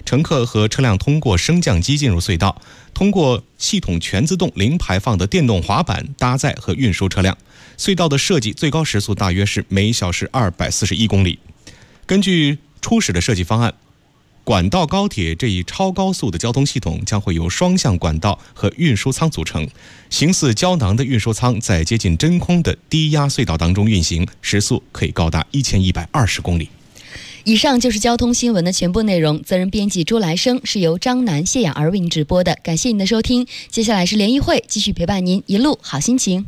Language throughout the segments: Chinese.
乘客和车辆通过升降机进入隧道，通过系统全自动零排放的电动滑板搭载和运输车辆。隧道的设计最高时速大约是每小时241公里。根据初始的设计方案，管道高铁这一超高速的交通系统将会由双向管道和运输舱组成，形似胶囊的运输舱在接近真空的低压隧道当中运行，时速可以高达1120公里。 以上就是交通新闻的全部内容，责任编辑朱来生，是由张楠、谢雅儿为您直播的。感谢您的收听，接下来是联谊会，继续陪伴您一路好心情。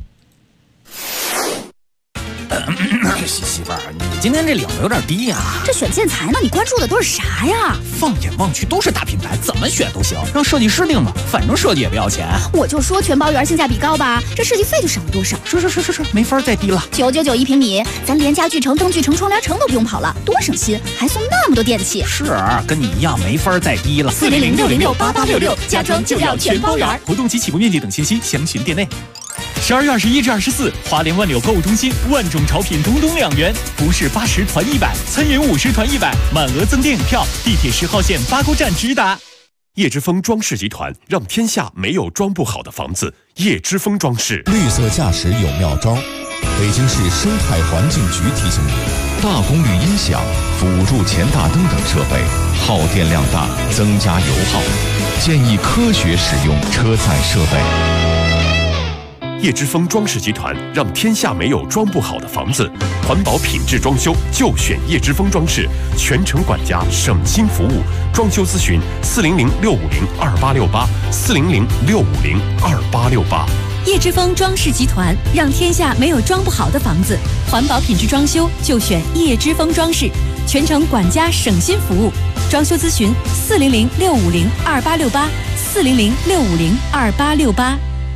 媳妇儿，你今天这领子有点低呀。 这选建材呢，你关注的都是啥呀？ 放眼望去都是大品牌，怎么选都行，让设计师定吧，反正设计也不要钱。 我就说全包园性价比高吧，这设计费就省了多少？ 是，没法再低了。 999一平米，咱连家具城、灯具城、窗帘城都不用跑了，多省心，还送那么多电器。 是，跟你一样没法再低了。 400-606-8866，家装就要全包园。 活动及起步面积等信息详询店内。12月21至24，华联万柳购物中心，万种潮品东东2元，服饰80团100，参云50团100，满额赠电影票。地铁10号线八沟站直达。 叶之峰装饰集团，让天下没有装不好的房子。叶之峰装饰， 绿色驾驶有妙招。北京市生态环境局提醒你：大功率音响、辅助前大灯等设备耗电量大，增加油耗，建议科学使用车载设备。 叶之峰装饰集团，让天下没有装不好的房子。环保品质装修就选叶之峰装饰，全程管家，省心服务。装修咨询400-650-2868 400-650-2868。 叶之峰装饰集团，让天下没有装不好的房子。环保品质装修就选叶之峰装饰，全程管家，省心服务。装修咨询400-650-2868 400-650-2868。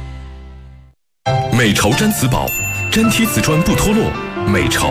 美巢毡瓷宝，粘贴瓷砖不脱落。美巢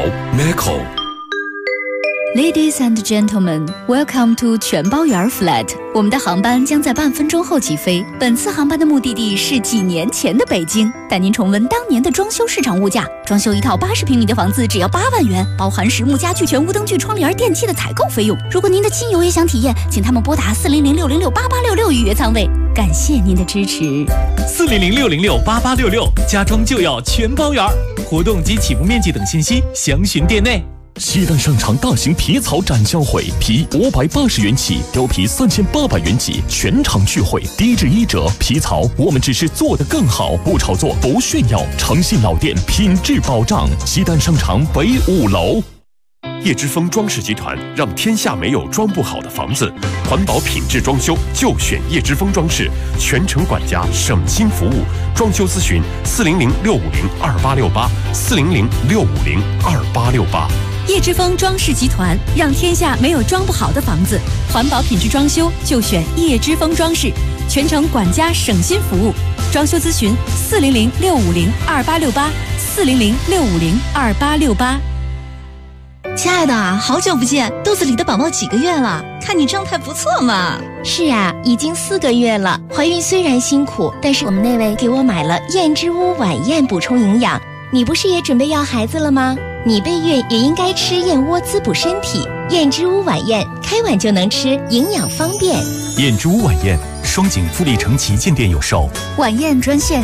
Meco。Ladies and gentlemen, welcome to 全包园 flat。我们的航班将在半分钟后起飞。本次航班的目的地是几年前的北京，带您重温当年的装修市场物价。装修一套80平米的房子只要8万元，包含实木家具、全屋灯具、窗帘、电器的采购费用。如果您的亲友也想体验，请他们拨打400-606-8866预约舱位。感谢您的支持。 400-606-8866，家装就要全包园。活动及起步面积等信息详询店内。 西单商场大型皮草展销会，皮580元起，貂皮3800元起，全场聚会，低至1折。皮草我们只是做得更好，不炒作，不炫耀，诚信老店，品质保障。西单商场北5楼。叶之峰装饰集团，让天下没有装不好的房子。环保品质装修就选叶之峰装饰，全程管家，省心服务。装修咨询400-650-2868 400-650-2868。 叶之峰装饰集团，让天下没有装不好的房子。环保品质装修就选叶之峰装饰，全程管家，省心服务。装修咨询400-650-2868 400-650-2868。 亲爱的，好久不见，肚子里的宝宝几个月了？看你状态不错嘛。 是啊，已经4个月了。怀孕虽然辛苦，但是我们那位给我买了燕之屋晚宴补充营养。你不是也准备要孩子了吗？你备孕也应该吃燕窝滋补身体。燕之屋晚宴，开碗就能吃，营养方便。 燕之屋晚宴，双井富力城旗舰店有售。 晚宴专线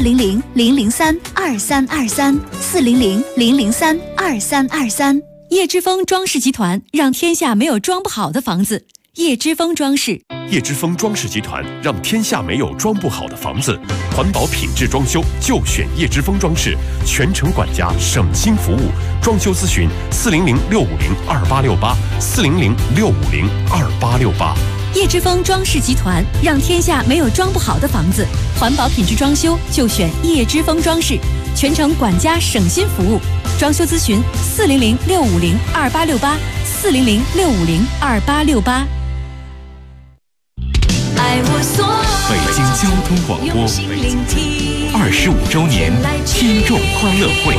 400-003-2323 400-003-2323。 叶之峰装饰集团，让天下没有装不好的房子。叶之峰装饰， 叶之峰装饰集团，让天下没有装不好的房子。环保品质装修就选叶之峰装饰，全程管家，省心服务。装修咨询400-650-2868 400-650-2868。 叶之峰装饰集团，让天下没有装不好的房子。环保品质装修就选叶之峰装饰，全程管家，省心服务。装修咨询400-650-2868 400-650-2868。 北京交通广播25周年听众欢乐会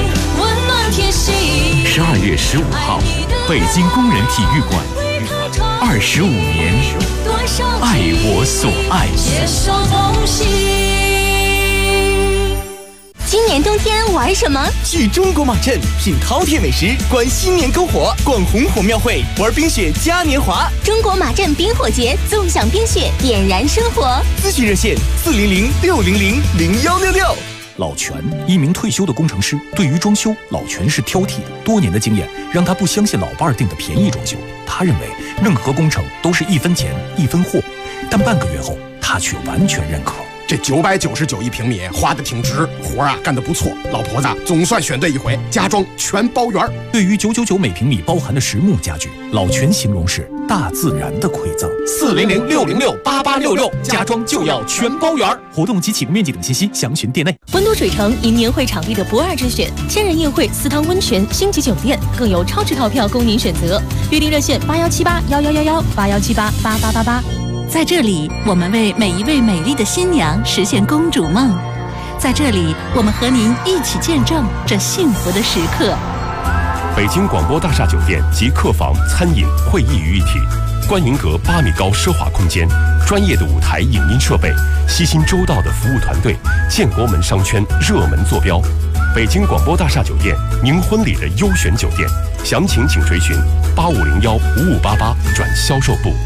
，12月15号，北京工人体育馆，25年，爱我所爱。 今年冬天玩什么？ 去中国马镇品饕餮美食，观新年篝火，逛红火庙会，玩冰雪嘉年华。 中国马镇冰火节，纵享冰雪，点燃生活。 咨询热线400-600-0166。 老全，一名退休的工程师，对于装修，老全是挑剔的。多年的经验让他不相信老伴儿订的便宜装修，他认为任何工程都是1分钱1分货。但半个月后，他却完全认可。 这999一平米花的挺值，活啊干得不错，老婆子总算选对一回，家装全包圆。 对于999每平米包含的实木家具，老全形容是大自然的馈赠。 400-600-8866，家装就要全包圆。 活动及起步面积等信息详询店内。 温都水城迎年会场地的不二之选，千人宴会、4汤温泉、星级酒店，更有超值套票供您选择。预订热线81781111，8178888888。 在这里，我们为每一位美丽的新娘实现公主梦。在这里，我们和您一起见证这幸福的时刻。 北京广播大厦酒店及客房、餐饮、会议于一体，观银阁8米高奢华空间，专业的舞台影音设备，悉心周到的服务团队，建国门商圈热门坐标。北京广播大厦酒店，您婚礼的优选酒店，详情请垂询8501-5588转销售部。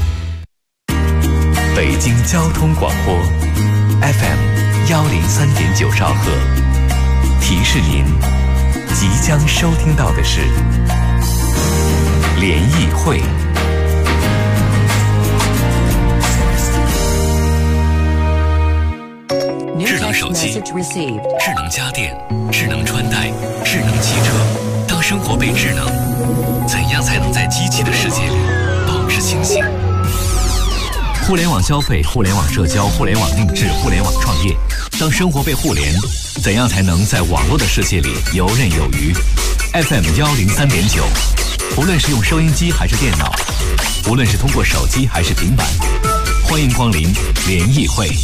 北京交通广播 FM 103.9兆赫，提示您即将收听到的是联谊会。智能手机、智能家电、智能穿戴、智能汽车，当生活被智能，怎样才能在机器的世界里保持清醒？互联网消费、互联网社交、互联网定制、互联网创业，当生活被互联，怎样才能在网络的世界里游刃有余？ FM 103.9，无论是用收音机还是电脑，无论是通过手机还是平板，欢迎光临联谊会。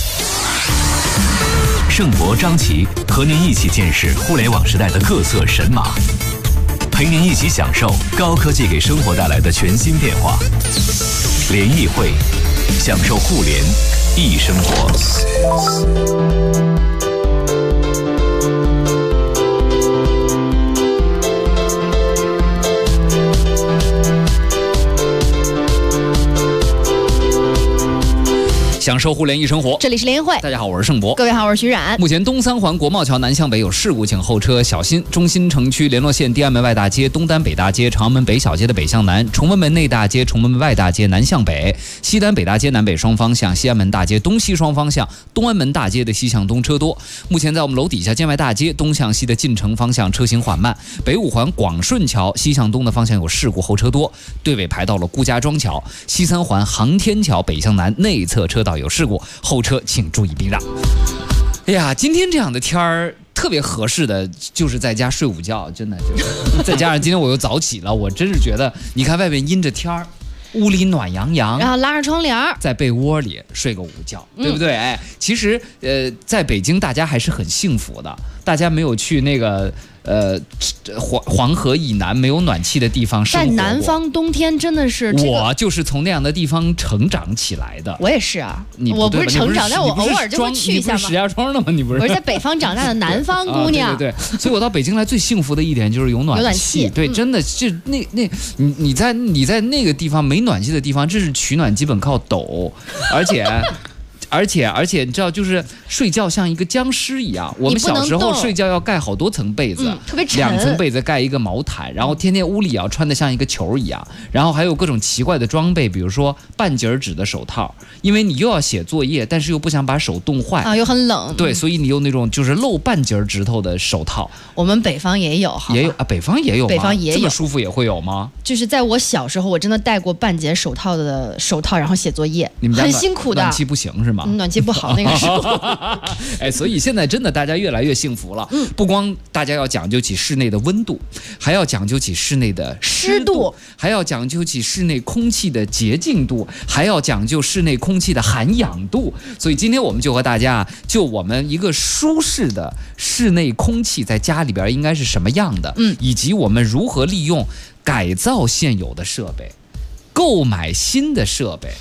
盛博、张琪和您一起见识互联网时代的各色神马，陪您一起享受高科技给生活带来的全新变化。联谊会，享受互联易生活。 享受互联易生活， 这里是联谊会。 大家好，我是盛博。 各位好，我是徐冉。 目前东三环国贸桥南向北有事故，请后车小心。中心城区联络线地安门外大街、东单北大街、长安门北小街的北向南，崇文门内大街、崇文门外大街南向北，西单北大街南北双方向，西安门大街东西双方向，东安门大街的西向东车多。目前在我们楼底下建外大街东向西的进城方向车行缓慢。北五环广顺桥西向东的方向有事故，后车多，队尾排到了顾家庄桥。西三环航天桥北向南内侧车道有事故，后车请注意避让。哎呀，今天这样的天儿特别合适的就是在家睡午觉，真的就是再加上今天我又早起了，我真是觉得，你看外面阴着天儿，屋里暖洋洋， 然后拉着窗帘， 在被窝里睡个午觉，对不对？哎，其实在北京大家还是很幸福的，大家没有去那个黄河以南没有暖气的地方生活过。 在南方冬天真的是、 我就是从那样的地方成长起来的。 我也是啊， 我不是成长，但我偶尔就会去一下嘛。 你不是石家庄的吗？你不是？ 我是在北方长大的南方姑娘。 对，所以我到北京来最幸福的一点就是有暖气。对，真的就你在那个地方没暖气的地方，这是取暖基本靠抖，而且你知道，就是睡觉像一个僵尸一样。我们小时候睡觉要盖好多层被子， 特别沉 ，2层被子盖一个毛毯，然后天天屋里要穿得像一个球一样，然后还有各种奇怪的装备，比如说半截纸的手套，因为你又要写作业，但是又不想把手冻坏啊，又很冷， 对，所以你用那种就是露半截指头的手套。 我们北方也有， 也有啊，北方也有吗？ 北方也有， 这么舒服也会有吗？ 就是在我小时候，我真的戴过半截手套，然后写作业， 你们家很辛苦的。 暖气不行是吗？ 暖气不好那个时候。 哎，所以现在真的大家越来越幸福了。不光大家要讲究起室内的温度，还要讲究起室内的湿度，还要讲究起室内空气的洁净度，还要讲究室内空气的含氧度。所以今天我们就和大家就我们一个舒适的室内空气在家里边应该是什么样的，以及我们如何利用改造现有的设备，购买新的设备，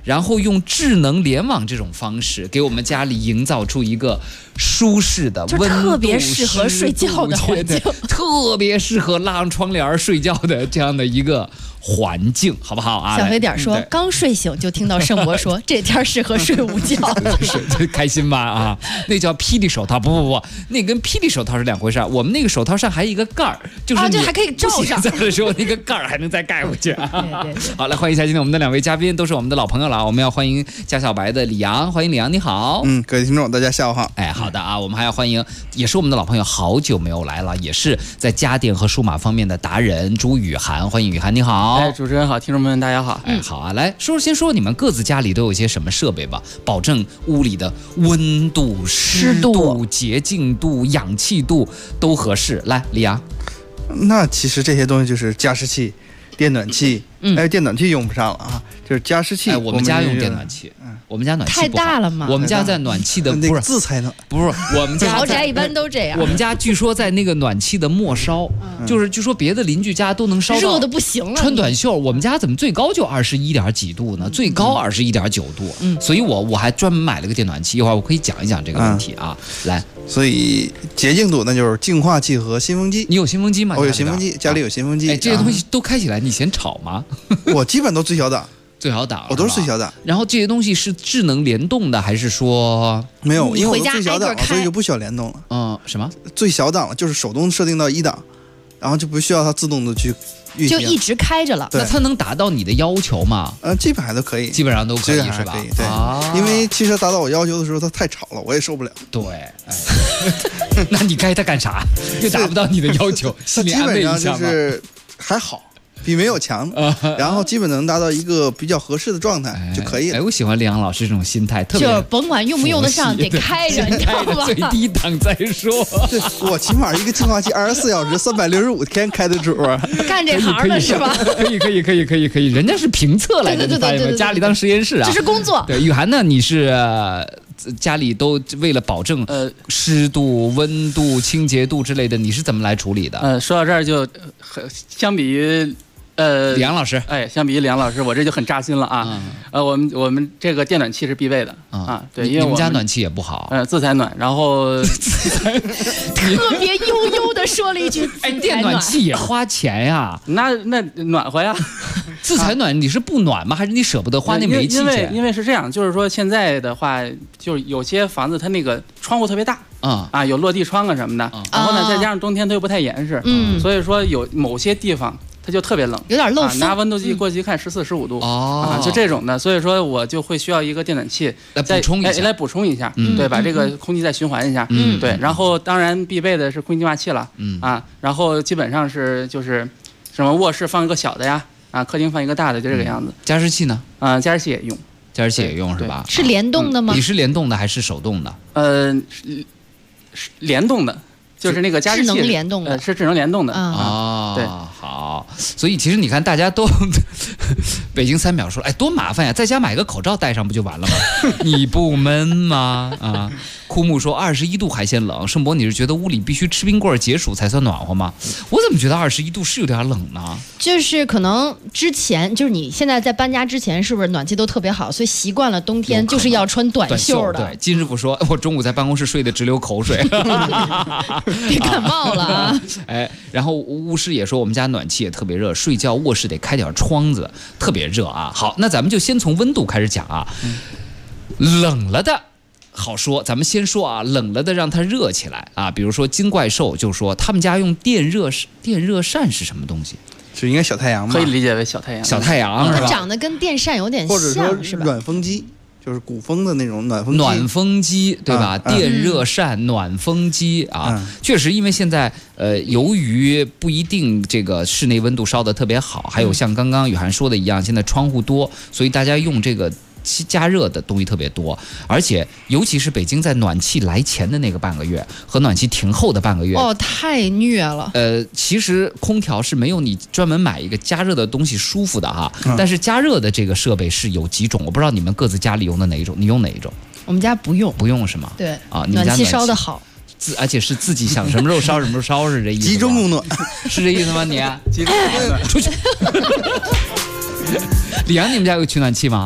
然后用智能联网这种方式，给我们家里营造出一个舒适的温度， 特别适合睡觉的环境， 特别适合拉上窗帘睡觉的这样的一个环境，好不好啊？ 小黑点说，刚睡醒就听到盛博说这天适合睡午觉， 是开心吧啊？那叫霹雳手套，不，那跟霹雳手套是两回事。我们那个手套上还有一个盖儿，就是这还可以罩上。 在的时候那个盖儿还能再盖回去啊。好，来欢迎一下今天我们的2位嘉宾，都是我们的老朋友了。我们要欢迎家小白的李阳，欢迎李阳，你好。 各位听众大家下午好。 哎，好的啊，我们还要欢迎也是我们的老朋友，好久没有来了，也是在家电和数码方面的达人朱雨涵，欢迎雨涵，你好。 哎，主持人好，听众们大家好。 哎，好啊，来先说你们各自家里都有一些什么设备吧，保证屋里的温度、湿度、洁净度、氧气度都合适。来，李阳。 那其实这些东西就是加湿器、电暖器，电暖器用不上了啊，就是加湿器。 我们家用电暖器，我们家暖气太大了嘛。 我们家在暖气的不是自采暖， 不是我们家豪宅一般都这样。 我们家据说在那个暖气的末梢，就是据说别的邻居家都能烧到热的不行了， 穿短袖。我们家怎么最高就21点几度呢？最高21.9度。所以我还专门买了个电暖气，一会儿我可以讲一讲这个问题啊。来， 所以洁净度那就是净化器和新风机。 你有新风机吗？ 我有新风机，家里有新风机。 哎，这些东西都开起来，你嫌吵吗？ 我基本都最小档。 最小档， 我都是最小档。 然后这些东西是智能联动的，还是说没有？因为我都最小档，所以就不需要联动了。 什么？ 最小档了，就是手动设定到1档，然后就不需要它自动的去运行， 就一直开着了。 那它能达到你的要求吗？ 基本上都可以， 基本上都可以是吧？ 对，因为汽车达到我要求的时候，它太吵了，我也受不了。 对，那你该它干啥？又达不到你的要求，心里安慰一下吧。 基本上就是还好。比没有强，然后基本能达到一个比较合适的状态就可以了。 我喜欢李阳老师这种心态，特别就甭管用不用得上，得开着，你知道吗？ 最低档再说。 对，我起码一个净化器24小时365天开的主啊， 干这行的是吧？ 可以，人家是评测来的，对，家里当实验室啊， 这是工作。 对，雨涵呢，你是家里都为了保证湿度、温度、清洁度之类的，你是怎么来处理的？ 说到这儿就相比于。 李阳老师， 相比于李阳老师，我这就很扎心了啊！我们这个电暖器是必备的啊，对，因为我们家暖气也不好， 自采暖，然后特别悠悠的说了一句：“ 电暖气也花钱呀， 那暖和呀。” 自采暖你是不暖吗？还是你舍不得花那煤气钱？ 因为是这样，就是说现在的话，就是有些房子它那个窗户特别大有落地窗啊什么的，然后呢再加上冬天它又不太严实，所以说有某些地方。它就特别冷， 有点漏风。 拿温度计过去一看，14、15度就这种的，所以说我就会需要一个电暖器来补充一下，对，把这个空气再循环一下，对。然后当然必备的是空气净化器了，然后基本上是就是什么卧室放一个小的呀，客厅放一个大的，就这个样子。 加湿器呢？ 加湿器也用， 加湿器也用是吧？ 是联动的吗？ 你是联动的还是手动的？ 是联动的。就是那个加湿器智能联动的， 是智能联动的对，好，所以其实你看，大家都北京3秒说，多麻烦呀，在家买个口罩戴上不就完了吗？你不闷吗？啊，枯木说21度还嫌冷，盛博你是觉得屋里必须吃冰棍解暑才算暖和吗？我怎么觉得21度是有点冷呢？ 就是可能之前就是你现在在搬家之前，是不是暖气都特别好，所以习惯了冬天就是要穿短袖的。 对，金师傅说，我中午在办公室睡得直流口水。 别感冒了啊！ 然后巫师也说我们家暖气也特别热，睡觉卧室得开点窗子，特别热啊。好，那咱们就先从温度开始讲啊。冷了的好说，咱们先说啊，冷了的让它热起来啊。比如说金怪兽就说他们家用电热扇是什么东西？ 是应该小太阳吧？ 可以理解为小太阳。 小太阳是吧？ 它长得跟电扇有点像， 或者说暖风机。就是鼓风的那种暖风机，对吧？电热扇、暖风机啊，确实，因为现在由于不一定这个室内温度烧得特别好，还有像刚刚雨涵说的一样，现在窗户多，所以大家用这个加热的东西特别多，而且尤其是北京在暖气来前的那个半个月和暖气停后的半个月， 太虐了。 其实空调是没有你专门买一个加热的东西舒服的哈，但是加热的这个设备是有几种，我不知道你们各自家里用的哪一种，你用哪一种？ 我们家不用是吗？ 对啊，你们家暖气烧得好。 而且是自己想什么时候烧什么时候烧，是这意思？ 集中供暖， 是这意思吗？你集中供暖， 出去。李阳，你们家有取暖器吗？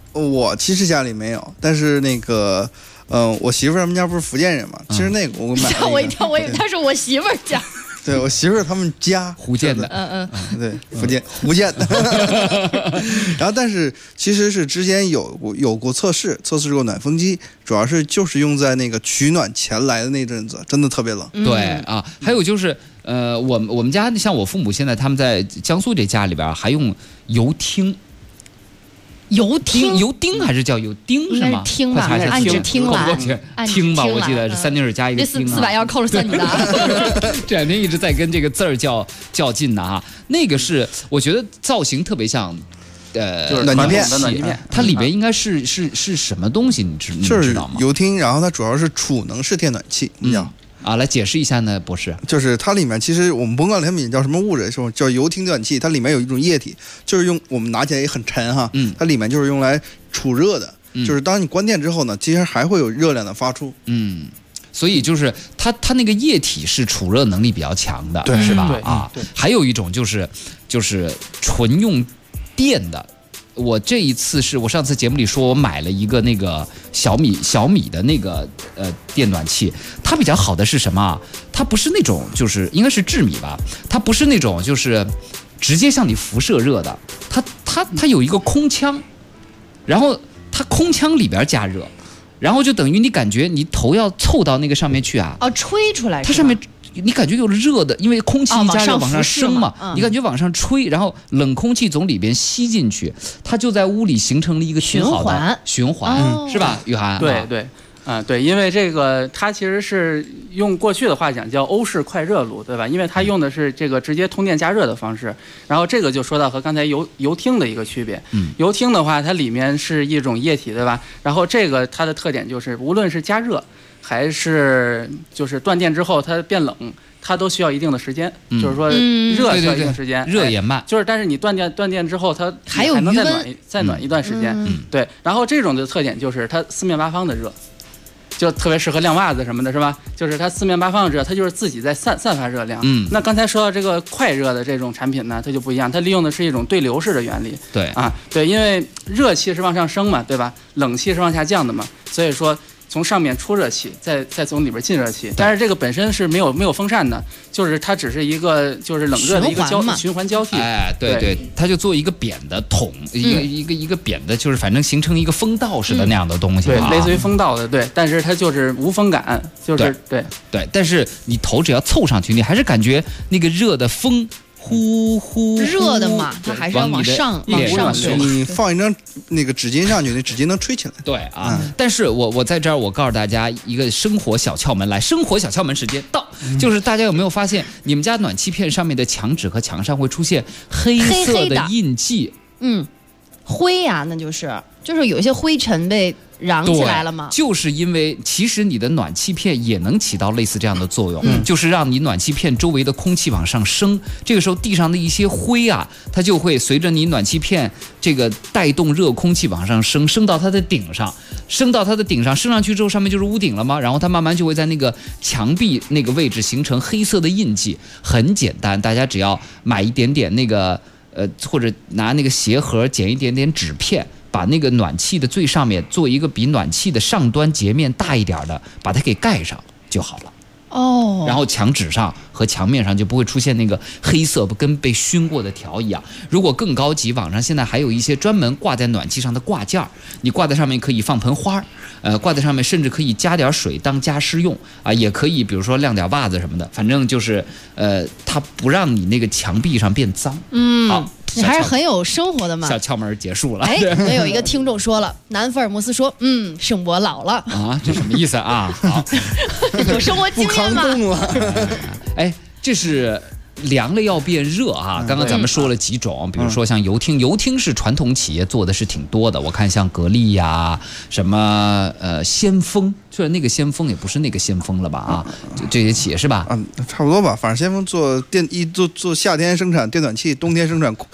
我其实家里没有，但是那个，我媳妇他们家不是福建人嘛，其实那个我买了吓我一跳，我以为他是我媳妇儿家。 对我媳妇儿他们家福建的， 对，福建的。然后，但是其实是之前有过测试过暖风机，主要是就是用在那个取暖前来的那阵子，真的特别冷。 对啊，还有就是，我们家像我父母现在他们在江苏这家里边还用油汀。油汀还是叫油丁是吗？ 汀吧，按指汀了， 汀吧，我记得是3点水加一个汀啊。 400要扣了算你的。 这2天一直在跟这个字儿较劲呢啊。那个是我觉得造型特别像， 就是暖气片， 它里边应该是什么东西？你知道吗？ 油汀，然后它主要是储能式电暖器，你知道。 来解释一下呢，博士。就是它里面其实我们甭管它里面叫什么物质，叫油汀电暖器，它里面有一种液体，就是我们拿起来也很沉哈，它里面就是用来储热的，就是当你关电之后呢，其实还会有热量的发出。 所以就是它那个液体是储热能力比较强的，是吧？还有一种就是纯用电的。我这一次我上次节目里说我买了一个那个小米的那个电暖器，它比较好的是什么？它不是那种就是应该是智米吧，它不是那种就是直接向你辐射热的，它有一个空腔，然后它空腔里边加热，然后就等于你感觉你头要凑到那个上面去啊， 吹出来， 它上面。你感觉有热的，因为空气一加热往上升嘛，你感觉往上吹，然后冷空气从里边吸进去，它就在屋里形成了一个挺好的循环，是吧，雨涵？ 对，因为这个它其实是用过去的话讲叫欧式快热炉，对吧？因为它用的是这个直接通电加热的方式，然后这个就说到和刚才油汀的一个区别。油汀的话，它里面是一种液体，对吧？然后这个它的特点就是无论是加热还是就是断电之后它变冷，它都需要一定的时间，就是说热需要一定时间， 热也慢。 就是但是你断电之后，它还能再暖一段时间。对，然后这种的特点就是它四面八方的热。就特别适合晾袜子什么的，是吧？就是它四面八方的热，它就是自己在散发热量。那刚才说到这个快热的这种产品呢，它就不一样，它利用的是一种对流式的原理。对，因为热气是往上升嘛，对吧？冷气是往下降的嘛，所以说从上面出热气，再从里边进热气。但是这个本身是没有风扇的，就是它只是一个就是冷热的一个循环交替。 对，它就做一个扁的桶，一个扁的，就是反正形成一个风道似的那样的东西。 对，类似于风道的，对，但是它就是无风感，就是对， 但是你头只要凑上去，你还是感觉那个热的风。呼热的嘛，它还是要往上去。你放一张那个纸巾上去，那纸巾能吹起来。 对啊，但是我在这儿，我告诉大家一个生活小窍门，生活小窍门时间到，就是大家有没有发现，你们家暖气片上面的墙纸和墙上会出现黑色的印记？ 灰呀，那就是有一些灰尘被嚷起来了吗？ 就是因为其实你的暖气片也能起到类似这样的作用，就是让你暖气片周围的空气往上升，这个时候地上的一些灰啊，它就会随着你暖气片这个带动热空气往上升到它的顶上，升上去之后上面就是屋顶了吗？然后它慢慢就会在那个墙壁那个位置形成黑色的印记。很简单，大家只要买一点点那个或者拿那个鞋盒剪一点点纸片，把那个暖气的最上面做一个比暖气的上端截面大一点的，把它给盖上就好了。然后墙纸上和墙面上就不会出现那个黑色跟被熏过的条一样。如果更高级，网上现在还有一些专门挂在暖气上的挂件，你挂在上面可以放盆花，挂在上面甚至可以加点水当加湿用啊，也可以比如说晾点袜子什么的，反正就是它不让你那个墙壁上变脏。好。 你还是很有生活的嘛。 小窍门结束了。 也有一个听众说了，南福尔摩斯说，是我老了啊，这什么意思啊？好， 有生活经验吗？ 这是凉了要变热啊！刚刚咱们说了几种，比如说像油汀是传统企业做的是挺多的，我看像格力呀，什么先锋，虽然那个先锋也不是那个先锋了吧啊，这些企业是吧？ 差不多吧，反正先锋做夏天生产电暖器，冬天生产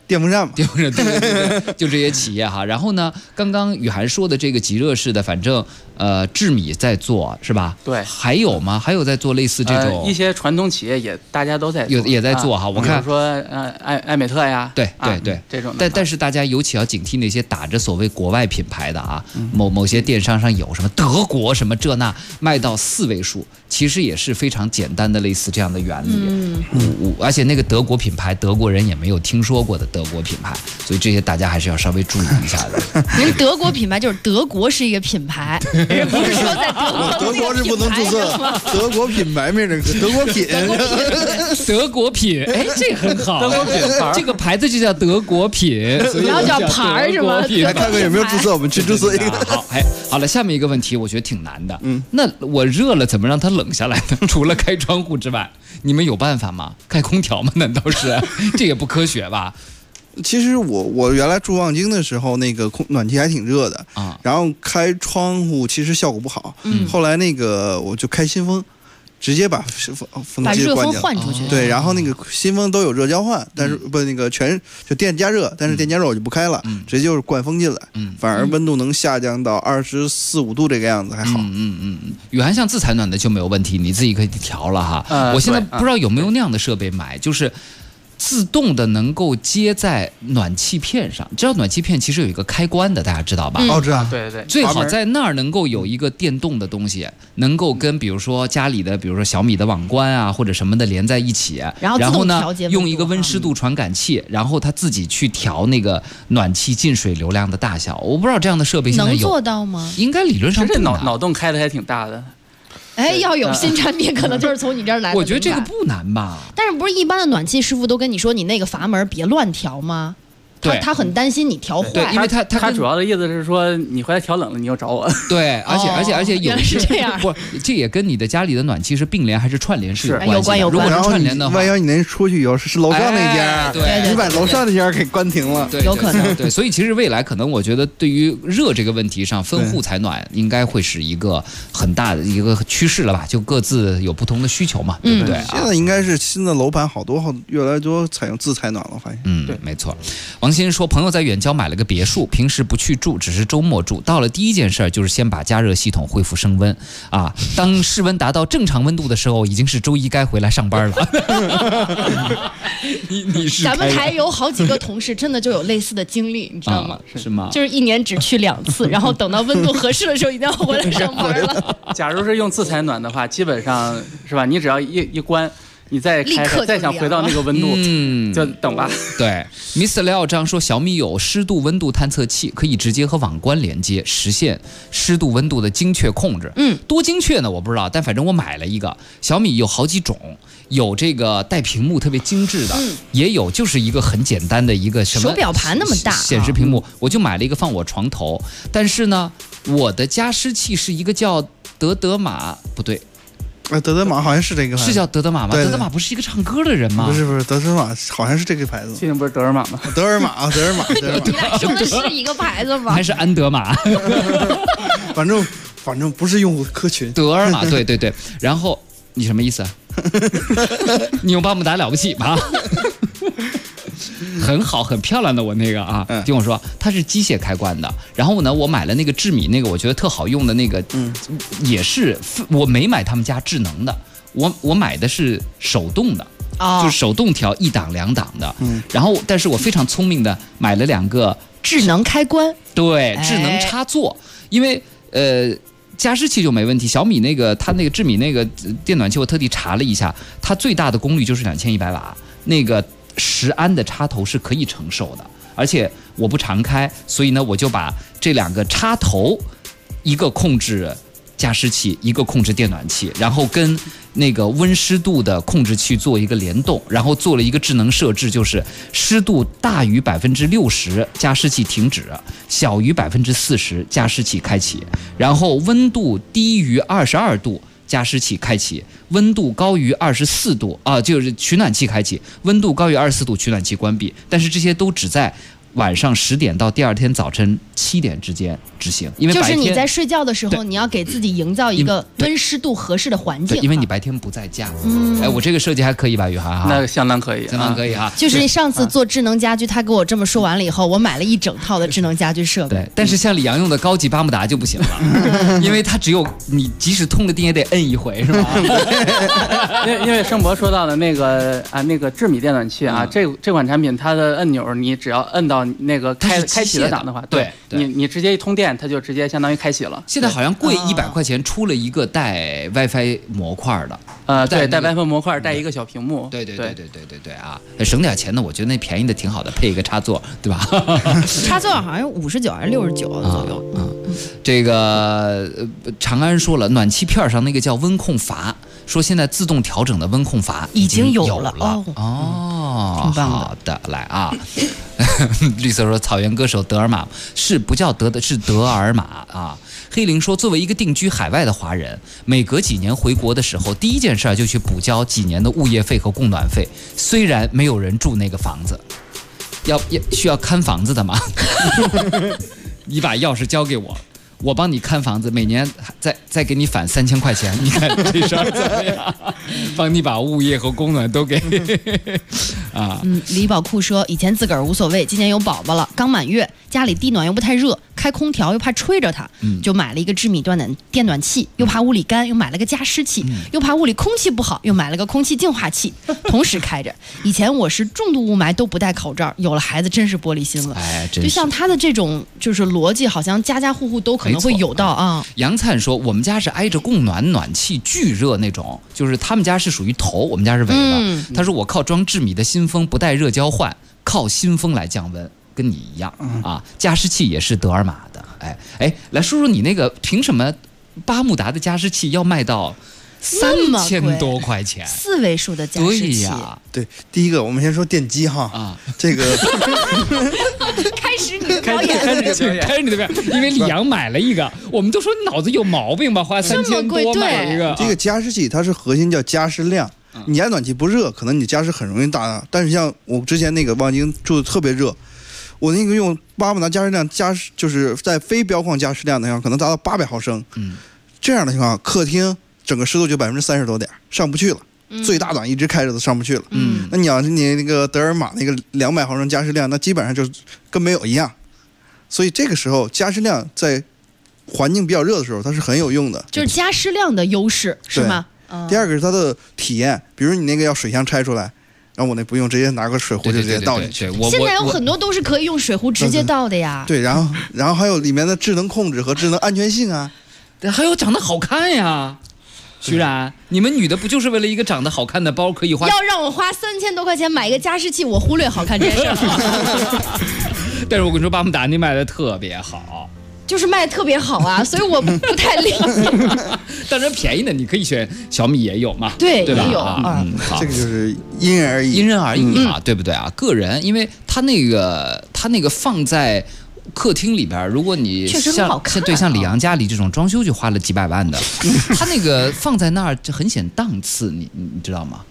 电风扇嘛， 电风扇，对，就这些企业哈。然后呢，刚刚雨涵说的这个即热式的，反正制米在做是吧？ 对， 还有吗？还有在做类似这种一些传统企业大家都在做， 也在做哈。我看比如说艾美特呀， 对这种的。 但是大家尤其要警惕那些打着所谓国外品牌的啊，某些电商上有什么德国什么这那卖到4位数，其实也是非常简单的类似这样的原理。而且那个德国品牌，德国人也没有听说过的德国品牌，所以这些大家还是要稍微注意一下的。 您德国品牌就是德国是一个品牌，不是说在德国是不能注册，德国品牌没人，德国品， 德国品，哎，这很好， 德国品牌， 这个牌子就叫德国品， 然后叫牌是吗？ 来看看有没有注册，我们去注册一个。 好了，下面一个问题，我觉得挺难的。那我热了怎么让它冷下来呢？除了开窗户之外，你们有办法吗？开空调吗？难道是？这也不科学吧？ 其实我原来住望京的时候，那个暖气还挺热的啊，然后开窗户其实效果不好。后来那个我就开新风，直接把风机热关风换出去。 对，然后那个新风都有热交换，但是不那个全就电加热，但是电加热我就不开了，直接就是灌风进来，反而温度能下降到24、25度这个样子还好。 雨涵像自采暖的就没有问题，你自己可以调了哈。我现在不知道有没有那样的设备买，就是自动的能够接在暖气片上。知道暖气片其实有一个开关的，大家知道吧？ 知道。 对对。 最好在那儿能够有一个电动的东西，能够跟比如说家里的，比如说小米的网关啊或者什么的连在一起， 然后呢用一个温湿度传感器，然后它自己去调那个暖气进水流量的大小。我不知道这样的设备现在有能做到吗？ 应该理论上这脑洞开的还挺大的。 哎，要有新产品，可能就是从你这儿来的。 我觉得这个不难吧？ 但是不是一般的暖气师傅都跟你说，你那个阀门别乱调吗？他很担心你调坏， 对，因为他主要的意思是说，你回来调冷了，你又找我。 对，而且有原来是这样。 不，这也跟你的家里的暖气是并联还是串联是有关。 如果是串联的话， 万一你那出去以后是楼上那家， 对， 你把楼上那家给关停了， 有可能。对，所以其实未来可能我觉得对于热这个问题上，分户采暖应该会是一个很大的一个趋势了吧？就各自有不同的需求嘛，对不对？ 现在应该是新的楼盘越来越多采用自采暖了，发现。 对，没错。王鑫说，朋友在远郊买了个别墅，平时不去住，只是周末住。到了第一件事就是先把加热系统恢复升温啊。当室温达到正常温度的时候，已经是周一该回来上班了。你是咱们台有好几个同事真的就有类似的经历，你知道吗？ 是吗？ 就是1年只去2次，然后等到温度合适的时候，一定要回来上班了。 假如是用自采暖的话，基本上是吧？你只要一关。你再开开，再想回到那个温度，就等吧。 对 ，Mr. 廖章说，小米有湿度温度探测器，可以直接和网关连接，实现湿度温度的精确控制。多精确呢？我不知道，但反正我买了一个。小米有好几种，有这个带屏幕特别精致的，也有就是一个很简单的一个什么手表盘那么大显示屏幕，我就买了一个放我床头。但是呢，我的加湿器是一个叫德玛，不对。 德玛好像是这个牌子， 是叫德玛吗？德玛不是一个唱歌的人吗？ 不是，德玛好像是这个牌子。 确定不是德尔玛吗？ 德尔玛。 你俩说的是一个牌子吗？ 还是安德玛？ 反正不是用户客群。 德尔玛，对。然后你什么意思？你用巴慕达了不起吗？很好，很漂亮的我那个啊，听我说，它是机械开关的。然后呢，我买了那个智米那个，我觉得特好用的那个，也是我没买他们家智能的，我买的是手动的，就是手动调1档2档的。然后，但是我非常聪明的买了2个智能开关， 对，智能插座，因为加湿器就没问题。小米那个，它那个智米那个电暖器，我特地查了一下，它最大的功率就是2100瓦，那个10安的插头是可以承受的，而且我不常开，所以呢，我就把这2个插头，一个控制加湿器，一个控制电暖器，然后跟那个温湿度的控制器做一个联动，然后做了一个智能设置，就是湿度大于60%，加湿器停止；小于40%，加湿器开启；然后温度低于22度。加湿器开启，温度高于24度啊，就是取暖器开启，温度高于24度取暖器关闭。但是这些都只在晚上10点到第二天早晨7点之间执行，因为就是你在睡觉的时候，你要给自己营造一个温湿度合适的环境， 因为你白天不在家。我这个设计还可以吧，宇涵？ 那相当可以， 相当可以哈。 就是上次做智能家居，他给我这么说完了以后，我买了一整套的智能家居设备。 对，但是像李阳用的高级巴慕达就不行了，因为它只有你即使通个电也得摁一回，是吧？ 因为盛博说到的那个智米电暖器啊，这款产品它的按钮，你只要摁到那个开启的档的话，对你直接一通电，它就直接相当于开启了。 现在好像贵100块钱出了一个带 WiFi 模块的， 对，带 WiFi 模块，带一个小屏幕。 对啊，省点钱的，我觉得那便宜的挺好的，配一个插座，对吧？ 插座好像59还是69左右。 这个长安说了，暖气片上那个叫温控阀，说现在自动调整的温控阀已经有了。 挺棒的。 好的，来啊。绿色说草原歌手德尔玛是不叫德的，是德尔玛啊。黑灵说，作为一个定居海外的华人，每隔几年回国的时候，第一件事就去补交几年的物业费和供暖费。虽然没有人住那个房子，需要看房子的吗？你把钥匙交给我，我帮你看房子，每年再给你返3000块钱，你看这事儿怎么样？帮你把物业和供暖都给啊。 李宝库说，以前自个儿无所谓，今年有宝宝了，刚满月，家里地暖又不太热，开空调又怕吹着它，就买了一个智米电暖器，又怕屋里干，又买了个加湿器，又怕屋里空气不好，又买了个空气净化器，同时开着。以前我是重度雾霾都不戴口罩，有了孩子真是玻璃心了。就像他的这种就是逻辑，好像家家户户都可能会有到啊。 杨灿说，我们家是挨着供暖气巨热那种，就是他们家是属于头，我们家是尾巴。他说我靠装智米的新风不带热交换，靠新风来降温。跟你一样啊，加湿器也是德尔玛的。来说说你那个，凭什么巴慕达的加湿器要卖到3000多块钱 ？4位数的加湿器。 对呀， 对，第一个我们先说电机哈这个开始你的表演， 开始你的表演，因为李阳买了一个，我们都说脑子有毛病吧，花3000多买一个。 这个加湿器它是核心叫加湿量。你家暖气不热，可能你加湿很容易大，但是像我之前那个望京住的特别热。我那个用巴慕达加湿量就是在非标框加湿量的情况，可能达到800毫升。这样的情况，客厅整个湿度就30%多点，上不去了。最大档一直开着都上不去了。那你要是你那个德尔玛那个200毫升加湿量，那基本上就跟没有一样。所以这个时候加湿量在环境比较热的时候，它是很有用的。 就是加湿量的优势是吗？ 第二个是它的体验，比如你那个要水箱拆出来。然后我那不用，直接拿个水壶就直接倒进去。 现在有很多都是可以用水壶直接倒的呀。 对，然后还有里面的智能控制和智能安全性啊， 还有长得好看呀。徐然，你们女的不就是为了一个长得好看的包可以花？ 要让我花3000多块钱买一个加湿器，我忽略好看这件事儿。 但是我跟你说，巴慕达那卖的特别好。 就是卖的特别好啊，所以我不太理解。 当然便宜的你可以选小米也有嘛， 对吧？ 也有好， 这个就是因人而异， 因人而异嘛，对不对啊？个人，因为他那个放在客厅里边，如果你像李阳家里这种装修就花了几百万的，他那个放在那儿就很显档次，你知道吗？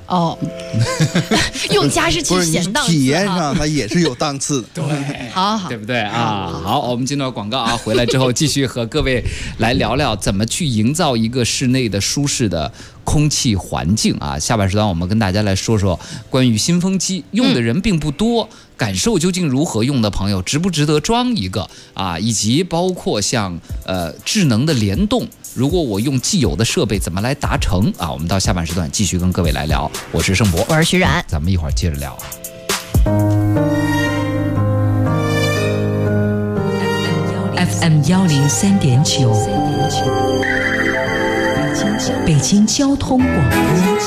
用加湿器显档次， 体验上它也是有档次的。 对， 好， 对不对啊？好，我们进到广告啊，回来之后继续和各位来聊聊怎么去营造一个室内的舒适的空气环境啊。下半时段我们跟大家来说说关于新风机，用的人并不多，感受究竟如何，用的朋友值不值得装一个啊，以及包括像智能的联动。如果我用既有的设备怎么来达成啊？我们到下半时段继续跟各位来聊。我是盛博， 我是徐冉， 咱们一会儿接着聊。 FM 103.9，北京交通广播，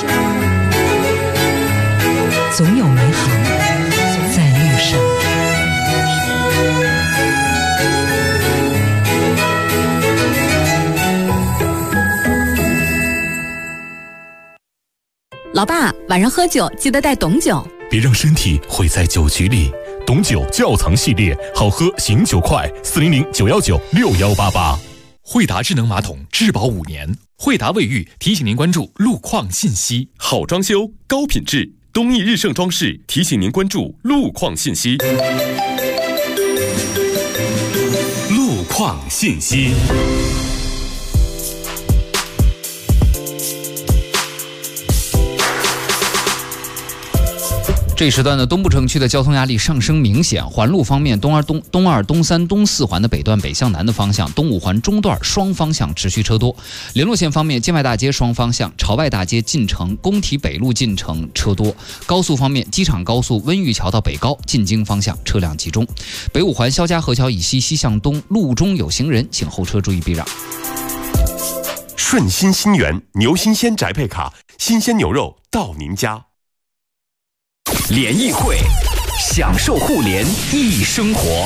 总有美好在路上。 老爸，晚上喝酒记得带董酒， 别让身体毁在酒局里。董酒窖藏系列，好喝醒酒快，400-919-6188。 惠达智能马桶质保5年。惠达卫浴提醒您关注路况信息。 好装修，高品质，东益日盛装饰提醒您关注路况信息。 创信息。 这一时段的东部城区的交通压力上升明显。环路方面，东二、东三、东四环的北段北向南的方向，东五环中段双方向持续车多。联络线方面，建外大街双方向，朝外大街进城、工体北路进城车多。高速方面，机场高速温榆桥到北高进京方向车辆集中。北五环肖家河桥以西西向东路中有行人，请后车注意避让。 顺心新源牛新鲜宅配卡，新鲜牛肉到您家。 联谊会，享受互联易生活。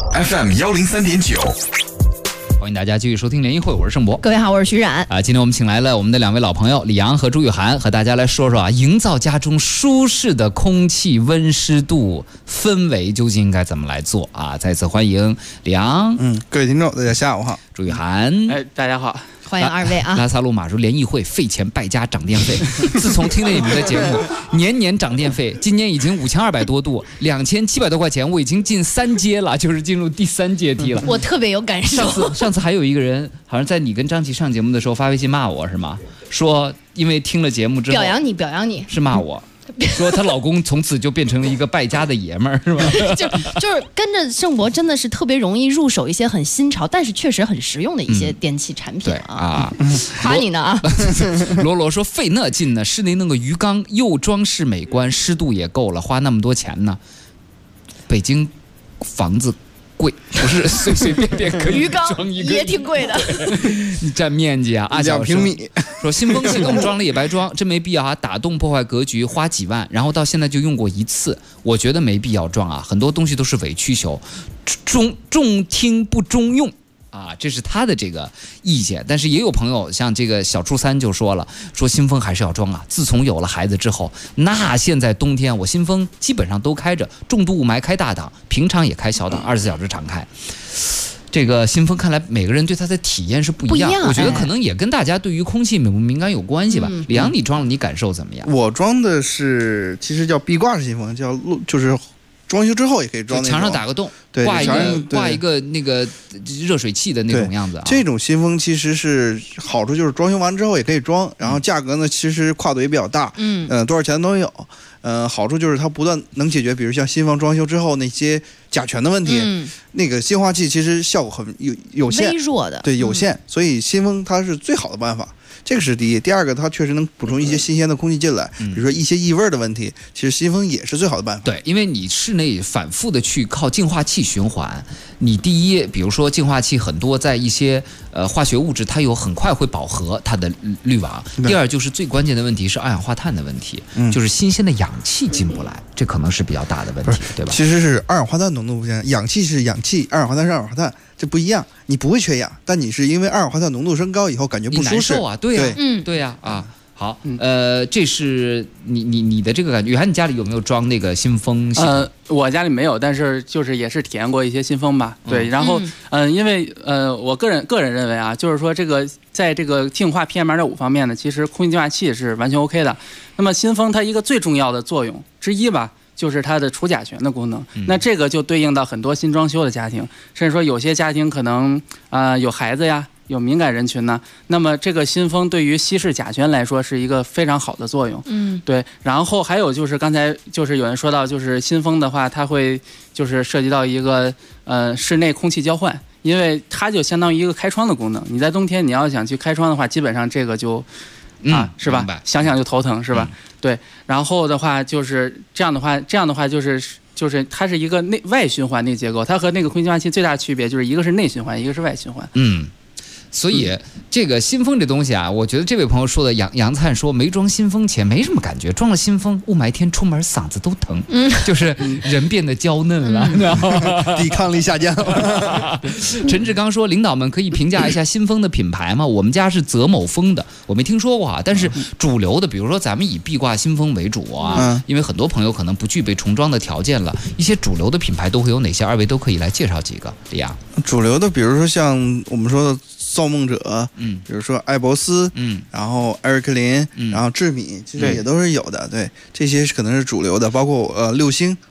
FM 103.9， 欢迎大家继续收听联谊会，我是盛博。 各位好，我是徐冉。 今天我们请来了我们的两位老朋友李阳和朱雨涵，和大家来说说营造家中舒适的空气温湿度氛围究竟应该怎么来做啊？再次欢迎李阳。 各位听众，大家下午好。 朱雨涵。 大家好。 欢迎二位啊！ 拉萨路马术联谊会费钱败家涨电费，自从听了你们的节目，年年涨电费，今年已经5200多度，2700多块钱，我已经进3阶了，就是进入第3阶梯了。 我特别有感受。 上次还有一个人，好像在你跟张琪上节目的时候发微信骂我是吗？说因为听了节目之后表扬你是骂我。说她老公从此就变成了一个败家的爷们儿，是吧？ 就是跟着盛博真的是特别容易入手一些很新潮，但是确实很实用的一些电器产品啊。夸你呢啊！ 罗罗说费那劲呢，室内弄个鱼缸又装饰美观，湿度也够了，花那么多钱呢？北京房子贵，不是随随便便可以装一个， 也挺贵的。 你占面积啊 ，2平米。 说新风系统装了也白装，真没必要啊！打洞破坏格局，花几万，然后到现在就用过1次，我觉得没必要装啊。很多东西都是伪需求，中听不中用。啊，这是他的这个意见，但是也有朋友像这个小初三就说了，说新风还是要装啊。自从有了孩子之后，那现在冬天我新风基本上都开着，重度雾霾开大档，平常也开小档，24小时常开。这个新风看来每个人对它的体验是不一样，我觉得可能也跟大家对于空气敏不敏感有关系吧。李阳，你装了，你感受怎么样？ 我装的是其实叫壁挂式新风，就是装修之后也可以装那种， 墙上打个洞， 对， 挂一个那个热水器的那种样子啊。 这种新风其实是好处就是装修完之后也可以装，然后价格呢其实跨度也比较大，多少钱都有。好处就是它不但能解决，比如像新房装修之后那些甲醛的问题，那个净化器其实效果很有限， 微弱的， 对，有限，所以新风它是最好的办法。这个是第一，第二个它确实能补充一些新鲜的空气进来，比如说一些异味的问题，其实新风也是最好的办法。 对，因为你室内反复的去靠净化器循环，你第一，比如说净化器很多在一些化学物质，它有很快会饱和它的滤网。第二就是最关键的问题是二氧化碳的问题，就是新鲜的氧气进不来，这可能是比较大的问题，对吧？ 其实是二氧化碳浓度不一样，氧气是氧气，二氧化碳是二氧化碳。这不一样，你不会缺氧，但你是因为二氧化碳浓度升高以后感觉不舒适， 你难受啊，对呀，对呀啊。好，这是你的这个感觉。你家里有没有装那个新风系统？ 我家里没有，但是就是也是体验过一些新风吧。对，然后因为我个人认为啊，就是说这个在这个净化 PM2.5 方面呢，其实空气净化器是完全 OK 的。那么新风它一个最重要的作用之一吧，就是它的除甲醛的功能。那这个就对应到很多新装修的家庭，甚至说有些家庭可能有孩子呀，有敏感人群呢，那么这个新风对于稀释甲醛来说是一个非常好的作用。对。然后还有就是刚才就是有人说到，就是新风的话，它会就是涉及到一个室内空气交换，因为它就相当于一个开窗的功能。你在冬天你要想去开窗的话，基本上这个就是吧，想想就头疼，是吧？对。然后的话就是这样的话就是它是一个外循环那个结构，它和那个空气净化器最大的区别就是一个是内循环，一个是外循环。 所以这个新风这东西啊，我觉得这位朋友说的杨灿说没装新风前没什么感觉，装了新风雾霾天出门嗓子都疼，就是人变得娇嫩了， 抵抗力下降。 陈志刚说领导们可以评价一下新风的品牌吗？我们家是泽某风的，我没听说过啊，但是主流的比如说咱们以壁挂新风为主啊，因为很多朋友可能不具备重装的条件了，一些主流的品牌都会有哪些？二位都可以来介绍几个。李阳， 主流的比如说像我们说的造梦者，比如说艾博斯，然后艾瑞克林，然后智米，其实也都是有的。对，这些可能是主流的，包括六星，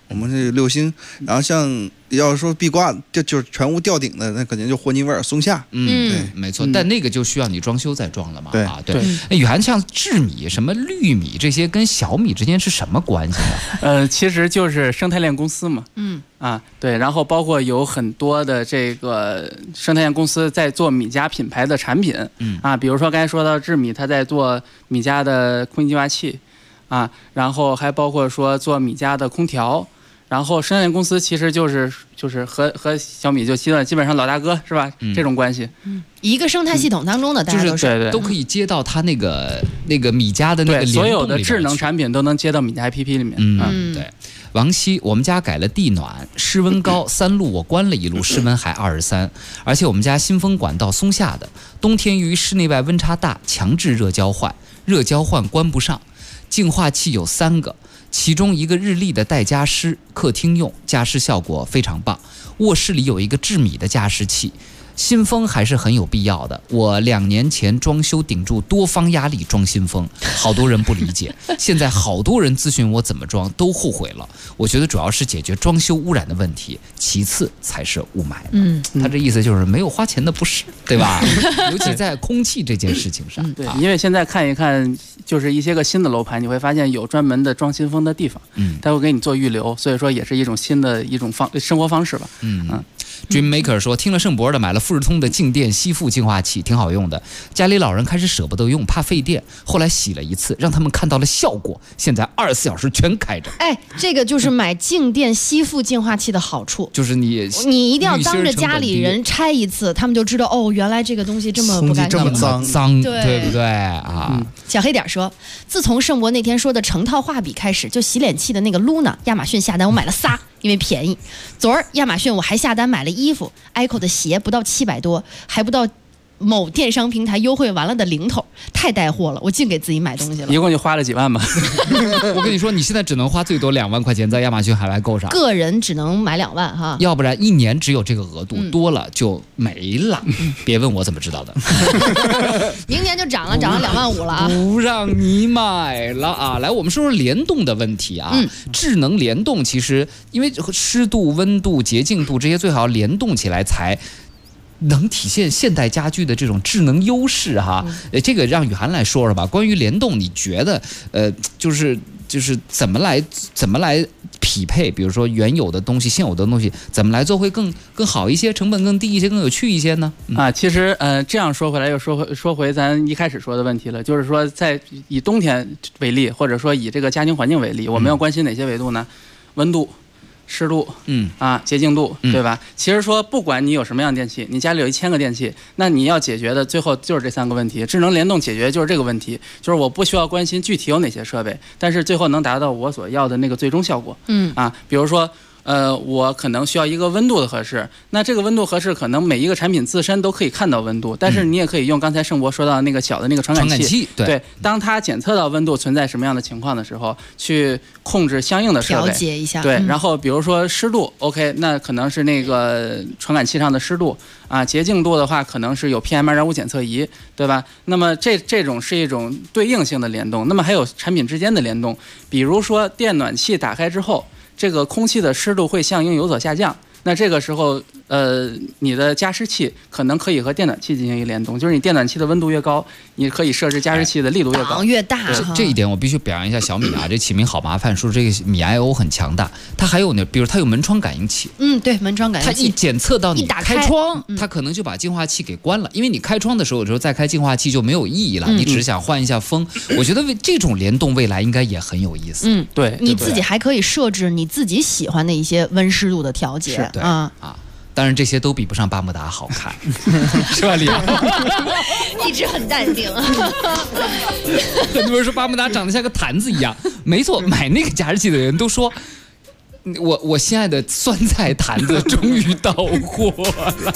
我们是6星。然后像要说壁挂，就是全屋吊顶的，那肯定就和泥威尔、松下。 对，没错。但那个就需要你装修再装了嘛。对。雨涵，像智米、什么绿米这些，跟小米之间是什么关系呢？其实就是生态链公司嘛。对，然后包括有很多的这个生态链公司在做米家品牌的产品。比如说刚才说到智米，它在做米家的空气净化器。然后还包括说做米家的空调。然后生态链公司其实就是和小米就基本上老大哥是吧？这种关系。 一个生态系统当中的，大家都是对都可以接到它那个米家的那个联动里面去， 所有的智能产品都能接到米家 APP 里面。 对。王希，我们家改了地暖，室温高，3路我关了1路，室温还23，而且我们家新风管道松下的，冬天由于室内外温差大，强制热交换关不上，净化器有3个。其中一个日立的带加湿，客厅用，加湿效果非常棒。卧室里有一个智米的加湿器，新风还是很有必要的。我2年前装修顶住多方压力装新风，好多人不理解，现在好多人咨询我怎么装，都后悔了。我觉得主要是解决装修污染的问题，其次才是雾霾。他这意思就是没有花钱的不是，对吧？尤其在空气这件事情上。 对，因为现在看一看，就是一些个新的楼盘，你会发现有专门的装新风的地方，他会给你做预留，所以说也是一种新的一种生活方式吧。 Dreammaker 说，听了盛博的，买了富士通的静电吸附净化器，挺好用的。家里老人开始舍不得用，怕费电，后来洗了1次，让他们看到了效果，现在24小时全开着。 这个就是买静电吸附净化器的好处， 就是你一定要当着家里人拆1次，他们就知道原来这个东西这么不干净， 这么脏，对不对啊？ 小黑点说，自从盛博那天说的成套画笔开始，就洗脸器的那个 Luna， 亚马逊下单我买了仨。因为便宜，昨儿亚马逊我还下单买了衣服 ，Echo 的鞋不到700多，还不到某电商平台优惠完了的零头，太带货了，我净给自己买东西了。 一共就花了几万吧。 我跟你说，你现在只能花最多2万块钱在亚马逊海外购上， 个人只能买2万哈， 要不然1年只有这个额度，多了就没了。别问我怎么知道的。 明年就涨了2万5了啊！ 不让你买了啊！来，我们说说联动的问题啊。智能联动其实因为湿度、温度、洁净度这些最好要联动起来才能体现现代家居的这种智能优势哈。这个让雨涵来说说吧。关于联动，你觉得就是怎么来匹配？比如说原有的东西、现有的东西，怎么来做会更好一些，成本更低一些，更有趣一些呢？ 其实这样说回来又说回咱一开始说的问题了，就是说在以冬天为例，或者说以这个家庭环境为例，我们要关心哪些维度呢？温度、湿度，洁净度，对吧？其实说不管你有什么样的电器，你家里有1000个电器，那你要解决的最后就是这3个问题。智能联动解决就是这个问题，就是我不需要关心具体有哪些设备，但是最后能达到我所要的那个最终效果。比如说。我可能需要一个温度的合适，那这个温度合适可能每一个产品自身都可以看到温度，但是你也可以用刚才盛博说到那个小的那个传感器，对，当它检测到温度存在什么样的情况的时候，去控制相应的设备， 调节一下。 对，然后比如说湿度 ，OK， 那可能是那个传感器上的湿度洁净度的话，可能是有 PM2.5 检测仪，对吧？那么这种是一种对应性的联动。那么还有产品之间的联动，比如说电暖气打开之后。这个空气的湿度会相应有所下降，那这个时候，你的加湿器可能可以和电暖器进行一个联动，就是你电暖器的温度越高，你可以设置加湿器的力度越高越大。 这一点我必须表扬一下小米啊，这起名好麻烦，说这个米 I/O 很强大，它还有呢，比如它有门窗感应器， 对，门窗感应器， 它一检测到你开窗，它可能就把净化器给关了，因为你开窗的时候，有时候再开净化器就没有意义了，你只是想换一下风。我觉得这种联动未来应该也很有意思。 对， 你自己还可以设置你自己喜欢的一些温湿度的调节， 对当然这些都比不上巴慕达好看，是吧，李阳？ 一直很淡定。 很多人说巴慕达长得像个坛子一样，没错，买那个加湿器的人都说，我心爱的酸菜坛子终于到货了。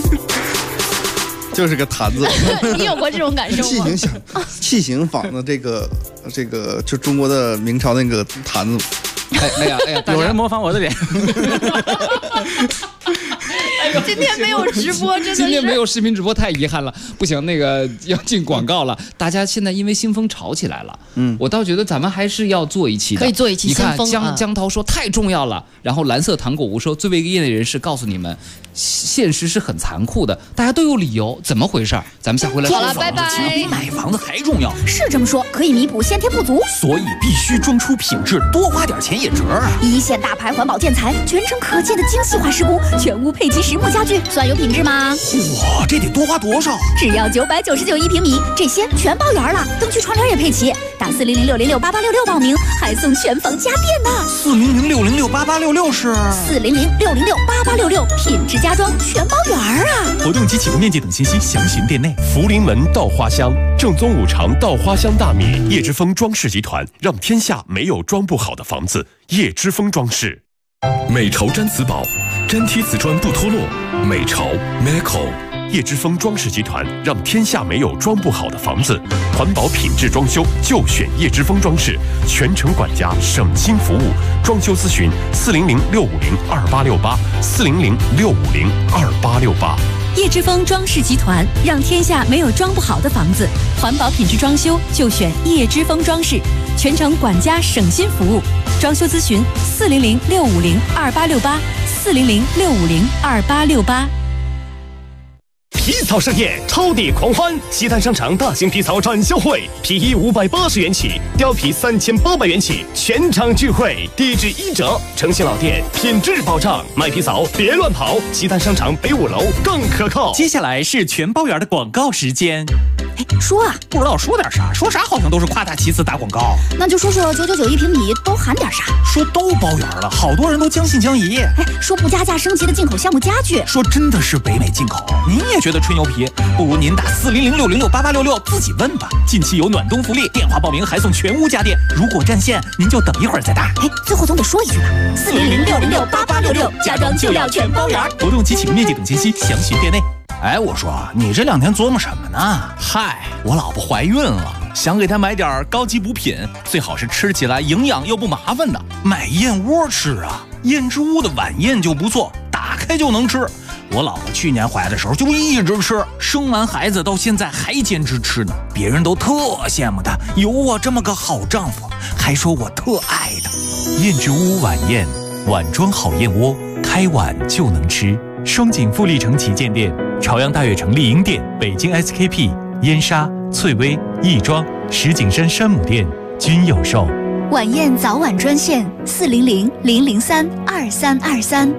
就是个坛子。 你有过这种感受吗？ 器型仿的这个就中国的明朝那个坛子。 哎呀，有人模仿我的脸。 哎呦， 今天没有直播，真的是今天没有视频直播，太遗憾了。不行，那个要进广告了。大家现在因为新风潮起来了，我倒觉得咱们还是要做一期的， 可以做一期新风。 你看江涛说太重要了，然后蓝色糖果屋说，作为一个业内人士告诉你们，现实是很残酷的，大家都有理由，怎么回事？咱们下回来说。 好了，拜拜。 其实比买房子还重要， 是这么说，可以弥补先天不足， 所以必须装出品质，多花点钱也值啊！ 一线大牌环保建材，全程可见的精细化施工，全屋配齐实木家具，算有品质吗？ 哇，这得多花多少？ 只要999一平米，这些全包圆了，灯区窗帘也配齐。打40060688866报名，还送全房家电呢。 40060688866是 40060688866，品质家装全包圆啊！ 活动及启动面积等信息详询店内。 福临门稻花香，正宗五常稻花香大米。叶之峰装饰集团，让天下没有装不好的房子。叶之峰装饰。 美潮毡瓷宝，粘贴瓷砖不脱落。美潮 Meco。 叶之峰装饰集团，让天下没有装不好的房子。环保品质装修就选叶之峰装饰，全程管家，省心服务。装修咨询400-650-2868，400-650-2868。 叶之峰装饰集团，让天下没有装不好的房子。环保品质装修就选叶之峰装饰，全程管家，省心服务。装修咨询400-650-2868，400-650-2868。 皮草盛宴，超抵狂欢！西单商场大型皮草展销会，皮衣580元起，貂皮3800元起，全场聚会，低至1折。诚信老店，品质保障，买皮草别乱跑。西单商场北5楼更可靠。 接下来是全包圆的广告时间。 说啊， 不知道说点啥，说啥好像都是夸大其词打广告。 那就说说999一平米都含点啥？ 说都包圆了，好多人都将信将疑。 说不加价升级的进口项目家具， 说真的是北美进口。您也觉得吹牛皮？不如您打400-650-6866自己问吧。近期有暖冬福利，电话报名还送全屋家电。如果占线，您就等一会儿再打。 最后总得说一句吧，400-650-6866，家装就料全包圆。 活动及启动面积等信息详询店内。我说你这2天琢磨什么呢？嗨，我老婆怀孕了，想给她买点高级补品，最好是吃起来营养又不麻烦的。买燕窝吃啊，燕之屋的晚宴就不错，打开就能吃。我老婆去年怀的时候就一直吃，生完孩子到现在还坚持吃呢，别人都特羡慕她有我这么个好丈夫，还说我特爱她。燕之屋晚宴，碗装好燕窝，开碗就能吃。双井富力城旗舰店、朝阳大悦城丽婴店、北京 SKP、燕莎、翠微、亦庄、石景山山姆店均有售。 晚宴早晚专线400-003-2323。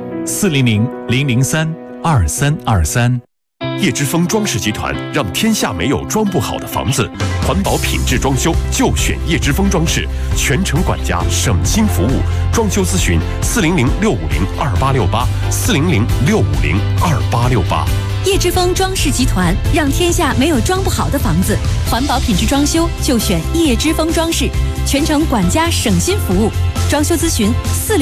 400-003-2323。叶之峰装饰集团，让天下没有装不好的房子。环保品质装修就选叶之峰装饰，全程管家，省心服务。装修咨询400-650-2868，400-650-2868。 叶之峰装饰集团，让天下没有装不好的房子。环保品质装修就选叶之峰装饰，全程管家，省心服务。装修咨询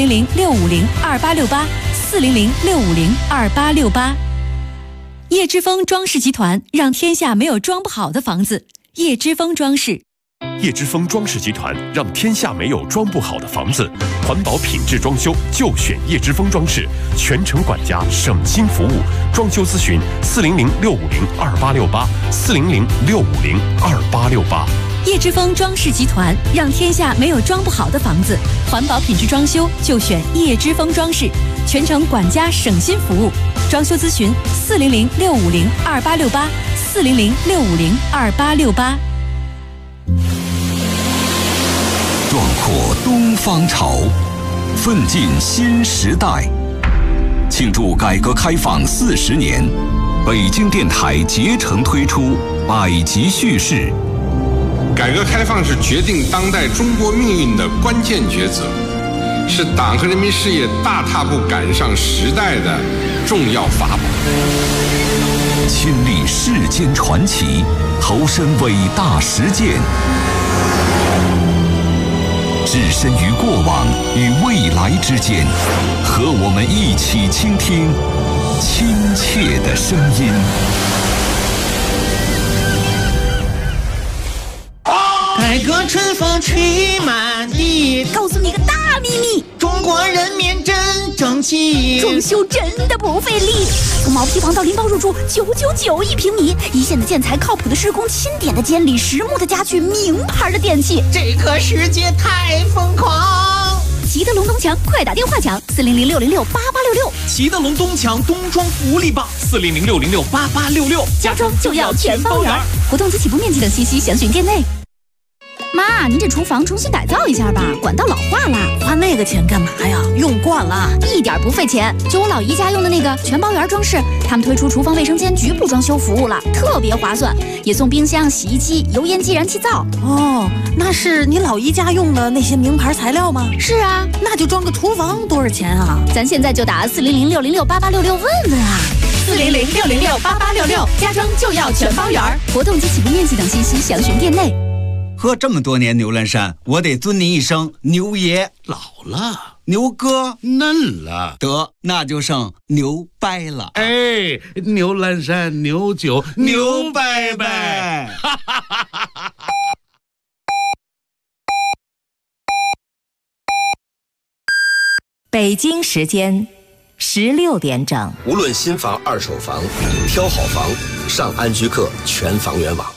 400-650-2868，400-650-2868。叶之峰装饰集团，让天下没有装不好的房子。叶之峰装饰。 叶之峰装饰集团，让天下没有装不好的房子。环保品质装修就选叶之峰装饰，全程管家，省心服务。装修咨询400-650-2868，400-650-2868。 叶之峰装饰集团，让天下没有装不好的房子。环保品质装修就选叶之峰装饰，全程管家，省心服务。装修咨询400-650-2868，400-650-2868。 壮阔东方潮，奋进新时代。庆祝改革开放40年，北京电台竭诚推出百集叙事。 改革开放是决定当代中国命运的关键抉择，是党和人民事业大踏步赶上时代的重要法宝。 亲历世间传奇，投身伟大实践，置身于过往与未来之间，和我们一起倾听亲切的声音。 改革春风吹满地， 告诉你个大秘密， 中国人民真争气。 气。 装修真的不费力，从毛坯房到拎包入住，999一平米，一线的建材，靠谱的施工，钦点的监理，实木的家具，名牌的电器， 这个世界太疯狂！ 吉德龙东强，快打电话抢400-606-8866。 吉德龙东强冬装福利棒，400-606-8866， 家装就要全包圆。活动及起步面积等信息详询店内。妈，您这厨房重新改造一下吧，管道老化了。 花那个钱干嘛呀？用惯了， 一点不费钱。就我老姨家用的那个全包圆装饰，他们推出厨房卫生间局部装修服务了，特别划算，也送冰箱、洗衣机、油烟机、燃气灶。 哦，那是你老姨家用的那些名牌材料吗？ 是啊， 那就装个厨房多少钱啊？ 咱现在就打400-606-8866问问啊。 400-606-8866，家装就要全包圆。 活动及起步面积等信息详询店内。 喝这么多年牛栏山，我得尊您一声牛爷。 老了， 牛哥嫩了， 得那就剩牛掰了。 哎，牛栏山牛酒牛掰掰。 北京时间16点整。 无论新房、二手房，挑好房，上安居客全房源网。